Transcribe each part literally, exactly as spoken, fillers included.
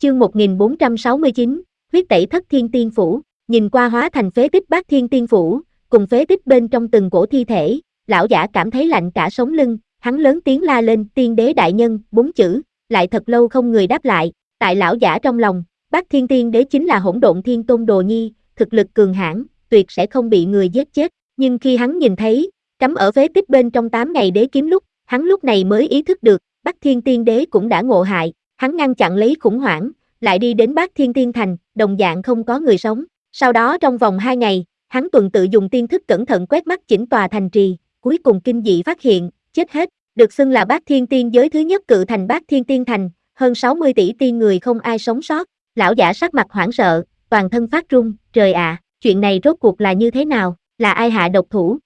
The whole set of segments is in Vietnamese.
Chương một nghìn bốn trăm sáu mươi chín, huyết tẩy Thất Thiên Tiên Phủ. Nhìn qua hóa thành phế tích Bát Thiên Tiên Phủ, cùng phế tích bên trong từng cổ thi thể, lão giả cảm thấy lạnh cả sống lưng, hắn lớn tiếng la lên, tiên đế đại nhân, bốn chữ, lại thật lâu không người đáp lại. Tại lão giả trong lòng, Bát Thiên Tiên đế chính là Hỗn Độn Thiên Tôn Đồ Nhi, thực lực cường hãn, tuyệt sẽ không bị người giết chết. Nhưng khi hắn nhìn thấy cắm ở phế tích bên trong tám ngày đế kiếm lúc, hắn lúc này mới ý thức được, Bát Thiên Tiên đế cũng đã ngộ hại. Hắn ngăn chặn lấy khủng hoảng, lại đi đến Bát Thiên Tiên Thành, đồng dạng không có người sống. Sau đó trong vòng hai ngày, hắn tuần tự dùng tiên thức cẩn thận quét mắt chỉnh tòa thành trì, cuối cùng kinh dị phát hiện, chết hết. Được xưng là Bát Thiên Tiên giới thứ nhất cự thành Bát Thiên Tiên Thành, hơn sáu mươi tỷ tiên người không ai sống sót. Lão giả sắc mặt hoảng sợ, toàn thân phát run, trời ạ, chuyện này rốt cuộc là như thế nào, là ai hạ độc thủ?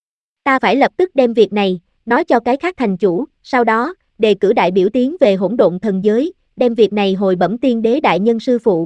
Ta phải lập tức đem việc này, nói cho cái khác thành chủ, sau đó, đề cử đại biểu tiến về Hỗn Độn thần giới, đem việc này hồi bẩm tiên đế đại nhân sư phụ.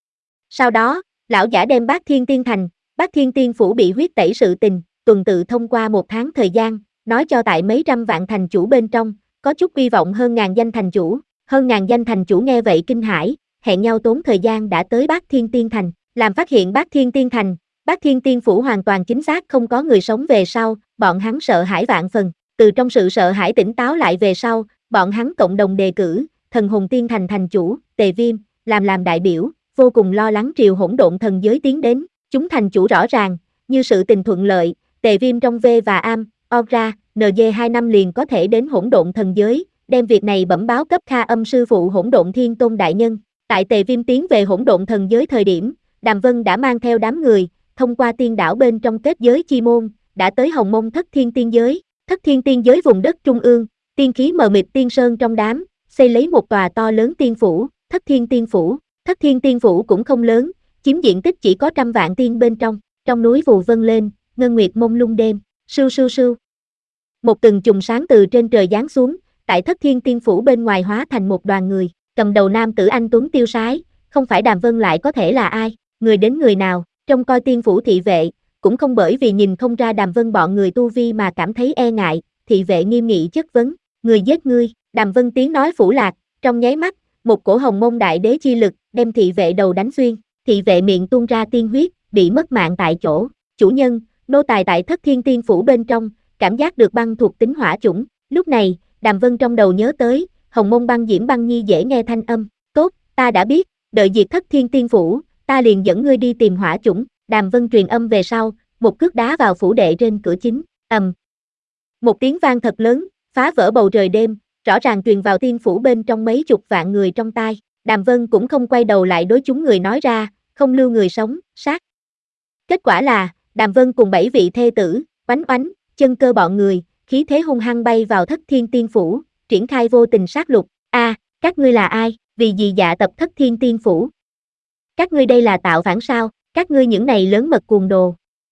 Sau đó, lão giả đem Bát Thiên Tiên Thành, Bát Thiên Tiên Phủ bị huyết tẩy sự tình, tuần tự thông qua một tháng thời gian, nói cho tại mấy trăm vạn thành chủ bên trong, có chút hy vọng hơn ngàn danh thành chủ, hơn ngàn danh thành chủ nghe vậy kinh hãi, hẹn nhau tốn thời gian đã tới Bát Thiên Tiên Thành, làm phát hiện Bát Thiên Tiên Thành, Bát Thiên Tiên Phủ hoàn toàn chính xác không có người sống về sau, bọn hắn sợ hãi vạn phần, từ trong sự sợ hãi tỉnh táo lại về sau, bọn hắn cộng đồng đề cử, Thần Hồn Tiên Thành thành chủ, Tề Viêm, làm làm đại biểu, vô cùng lo lắng triều Hỗn Độn thần giới tiến đến, chúng thành chủ rõ ràng, như sự tình thuận lợi, Tề Viêm trong V và Am, Ogra, en giê hai năm liền có thể đến Hỗn Độn thần giới, đem việc này bẩm báo cấp Kha Âm sư phụ Hỗn Độn Thiên Tôn đại nhân. Tại Tề Viêm tiến về Hỗn Độn thần giới thời điểm, Đàm Vân đã mang theo đám người, thông qua tiên đảo bên trong kết giới chi môn, đã tới Hồng Mông Thất Thiên Tiên giới. Thất Thiên Tiên giới vùng đất trung ương, tiên khí mờ mịt tiên sơn trong đám, xây lấy một tòa to lớn tiên phủ, Thất Thiên Tiên Phủ. Thất Thiên Tiên Phủ cũng không lớn, chiếm diện tích chỉ có trăm vạn tiên bên trong, trong núi vù vân lên, ngân nguyệt mông lung đêm, sưu sưu sưu. Một từng chùm sáng từ trên trời giáng xuống, tại Thất Thiên Tiên Phủ bên ngoài hóa thành một đoàn người, cầm đầu nam tử anh tuấn tiêu sái, không phải Đàm Vân lại có thể là ai, người đến người nào, trông coi tiên phủ thị vệ, cũng không bởi vì nhìn không ra Đàm Vân bọn người tu vi mà cảm thấy e ngại, thị vệ nghiêm nghị chất vấn, người giết ngươi, Đàm Vân tiếng nói phủ lạc, trong nháy mắt, một cổ Hồng Mông đại đế chi lực, đem thị vệ đầu đánh xuyên, thị vệ miệng tuôn ra tiên huyết, bị mất mạng tại chỗ, chủ nhân, nô tài tại Thất Thiên Tiên Phủ bên trong, cảm giác được băng thuộc tính hỏa chủng, lúc này, Đàm Vân trong đầu nhớ tới, Hồng Mông băng diễm băng nhi dễ nghe thanh âm, tốt, ta đã biết, đợi diệt Thất Thiên Tiên Phủ, ta liền dẫn ngươi đi tìm hỏa chủng. Đàm Vân truyền âm về sau, một cước đá vào phủ đệ trên cửa chính, ầm. Một tiếng vang thật lớn, phá vỡ bầu trời đêm, rõ ràng truyền vào tiên phủ bên trong mấy chục vạn người trong tai. Đàm Vân cũng không quay đầu lại đối chúng người nói ra, không lưu người sống, sát. Kết quả là, Đàm Vân cùng bảy vị thê tử, oánh oánh, chân cơ bọn người, khí thế hung hăng bay vào Thất Thiên Tiên Phủ, triển khai vô tình sát lục. A, à, các ngươi là ai, vì gì dạ tập Thất Thiên Tiên Phủ? Các ngươi đây là tạo phản sao, các ngươi những này lớn mật cuồng đồ.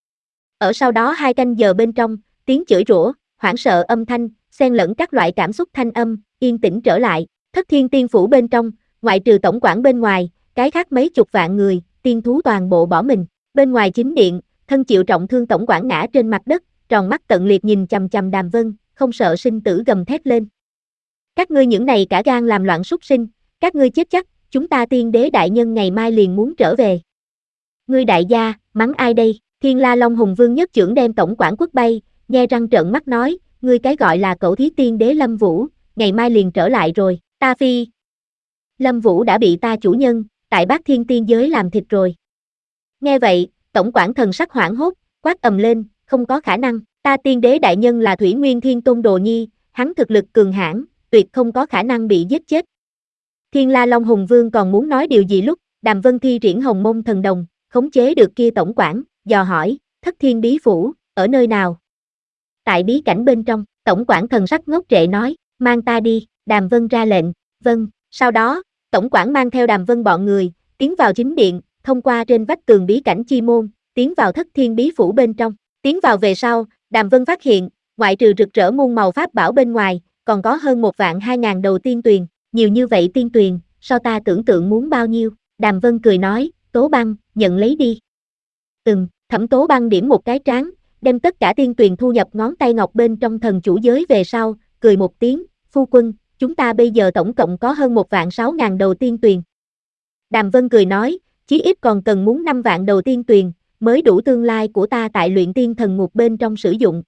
Ở sau đó hai canh giờ bên trong, tiếng chửi rủa, hoảng sợ âm thanh, xen lẫn các loại cảm xúc thanh âm, yên tĩnh trở lại. Thất Thiên Tiên Phủ bên trong, ngoại trừ tổng quản bên ngoài, cái khác mấy chục vạn người, tiên thú toàn bộ bỏ mình. Bên ngoài chính điện, thân chịu trọng thương tổng quản ngã trên mặt đất, tròn mắt tận liệt nhìn chằm chằm Đàm Vân, không sợ sinh tử gầm thét lên. Các ngươi những này cả gan làm loạn súc sinh, các ngươi chết chắc, chúng ta tiên đế đại nhân ngày mai liền muốn trở về. Ngươi đại gia, mắng ai đây? Thiên La Long Hùng Vương nhất chưởng đem tổng quản quất bay, nhe răng trợn mắt nói, ngươi cái gọi là cẩu thí tiên đế Lâm Vũ, ngày mai liền trở lại rồi, ta phi. Lâm Vũ đã bị ta chủ nhân, tại Bát Thiên Tiên giới làm thịt rồi. Nghe vậy, tổng quản thần sắc hoảng hốt, quát ầm lên, không có khả năng, ta tiên đế đại nhân là Thủy Nguyên Thiên Tôn Đồ Nhi, hắn thực lực cường hãn, tuyệt không có khả năng bị giết chết. Thiên La Long Hùng Vương còn muốn nói điều gì lúc, Đàm Vân thi triển Hồng Mông thần đồng, khống chế được kia tổng quản, dò hỏi, Thất Thiên Bí Phủ, ở nơi nào? Tại bí cảnh bên trong, tổng quản thần sắc ngốc trệ nói, mang ta đi. Đàm Vân ra lệnh, vâng. Sau đó, tổng quản mang theo Đàm Vân bọn người, tiến vào chính điện, thông qua trên vách tường bí cảnh chi môn, tiến vào Thất Thiên Bí Phủ bên trong. Tiến vào về sau, Đàm Vân phát hiện, ngoại trừ rực rỡ muôn màu pháp bảo bên ngoài, còn có hơn một vạn hai ngàn đầu tiên tuyền, nhiều như vậy tiên tuyền, so ta tưởng tượng muốn bao nhiêu. Đàm Vân cười nói, Tố Băng, nhận lấy đi. Ừm, Thẩm Tố Băng điểm một cái trán, đem tất cả tiên tuyền thu nhập ngón tay ngọc bên trong thần chủ giới về sau, cười một tiếng, phu quân, chúng ta bây giờ tổng cộng có hơn một vạn sáu ngàn đầu tiên tuyền. Đàm Vân cười nói, chí ít còn cần muốn năm vạn đầu tiên tuyền, mới đủ tương lai của ta tại luyện tiên thần ngục bên trong sử dụng.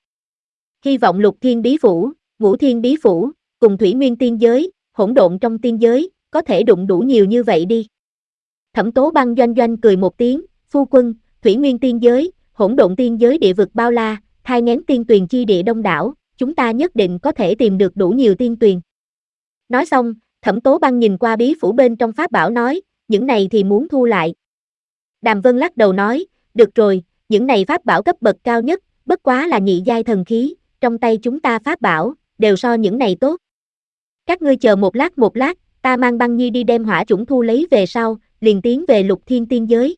Hy vọng lục thiên bí phủ, ngũ thiên bí phủ, cùng thủy nguyên tiên giới, hỗn độn trong tiên giới, có thể đụng đủ nhiều như vậy đi. Thẩm Tố Băng doanh doanh cười một tiếng, phu quân, thủy nguyên tiên giới, hỗn độn tiên giới địa vực bao la, thai nghén tiên tuyền chi địa đông đảo, chúng ta nhất định có thể tìm được đủ nhiều tiên tuyền. Nói xong, Thẩm Tố Băng nhìn qua bí phủ bên trong pháp bảo nói, những này thì muốn thu lại. Đàm Vân lắc đầu nói, được rồi, những này pháp bảo cấp bậc cao nhất, bất quá là nhị giai thần khí, trong tay chúng ta pháp bảo, đều so những này tốt. Các ngươi chờ một lát một lát, ta mang Băng Nhi đi đem hỏa chủng thu lấy về sau, liền tiến về lục thiên tiên giới.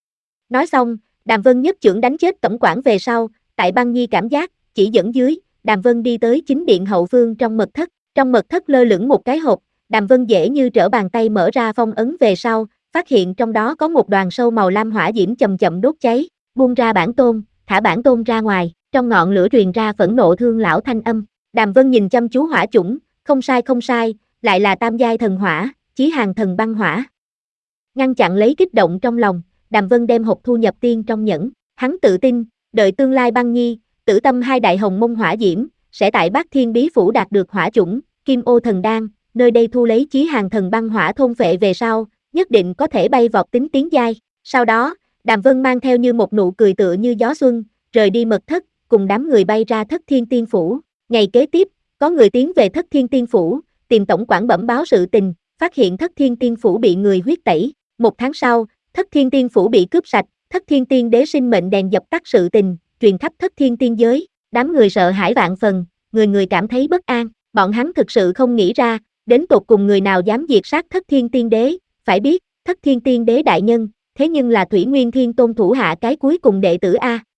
Nói xong, Đàm Vân nhất chưởng đánh chết tổng quản về sau, tại Băng Nhi cảm giác, chỉ dẫn dưới, Đàm Vân đi tới chính điện hậu phương trong mật thất, trong mật thất lơ lửng một cái hộp, Đàm Vân dễ như trở bàn tay mở ra phong ấn về sau, phát hiện trong đó có một đoàn sâu màu lam hỏa diễm chậm chậm đốt cháy, buông ra bản tôn, thả bản tôn ra ngoài, trong ngọn lửa truyền ra phẫn nộ thương lão thanh âm. Đàm Vân nhìn chăm chú hỏa chủng, không sai không sai, lại là tam giai thần hỏa, chí hàng thần băng hỏa. Ngăn chặn lấy kích động trong lòng, Đàm Vân đem hộp thu nhập tiên trong nhẫn, hắn tự tin, đợi tương lai Băng Nhi, Tử Tâm hai đại hồng mông hỏa diễm, sẽ tại Bát Thiên Bí Phủ đạt được hỏa chủng, Kim Ô thần đan, nơi đây thu lấy chí hàng thần băng hỏa thôn phệ về sau, nhất định có thể bay vọt tính tiến giai. Sau đó, Đàm Vân mang theo như một nụ cười tựa như gió xuân, rời đi mật thất, cùng đám người bay ra Thất Thiên Tiên Phủ. Ngày kế tiếp, có người tiến về Thất Thiên Tiên Phủ, tìm tổng quản bẩm báo sự tình, phát hiện Thất Thiên Tiên Phủ bị người huyết tẩy. Một tháng sau, Thất Thiên Tiên Phủ bị cướp sạch, Thất Thiên Tiên Đế sinh mệnh đèn dập tắt sự tình, truyền khắp Thất Thiên Tiên giới, đám người sợ hãi vạn phần, người người cảm thấy bất an, bọn hắn thực sự không nghĩ ra, đến tột cùng người nào dám diệt sát Thất Thiên Tiên Đế, phải biết, Thất Thiên Tiên Đế đại nhân, thế nhưng là Thủy Nguyên Thiên Tôn thủ hạ cái cuối cùng đệ tử A.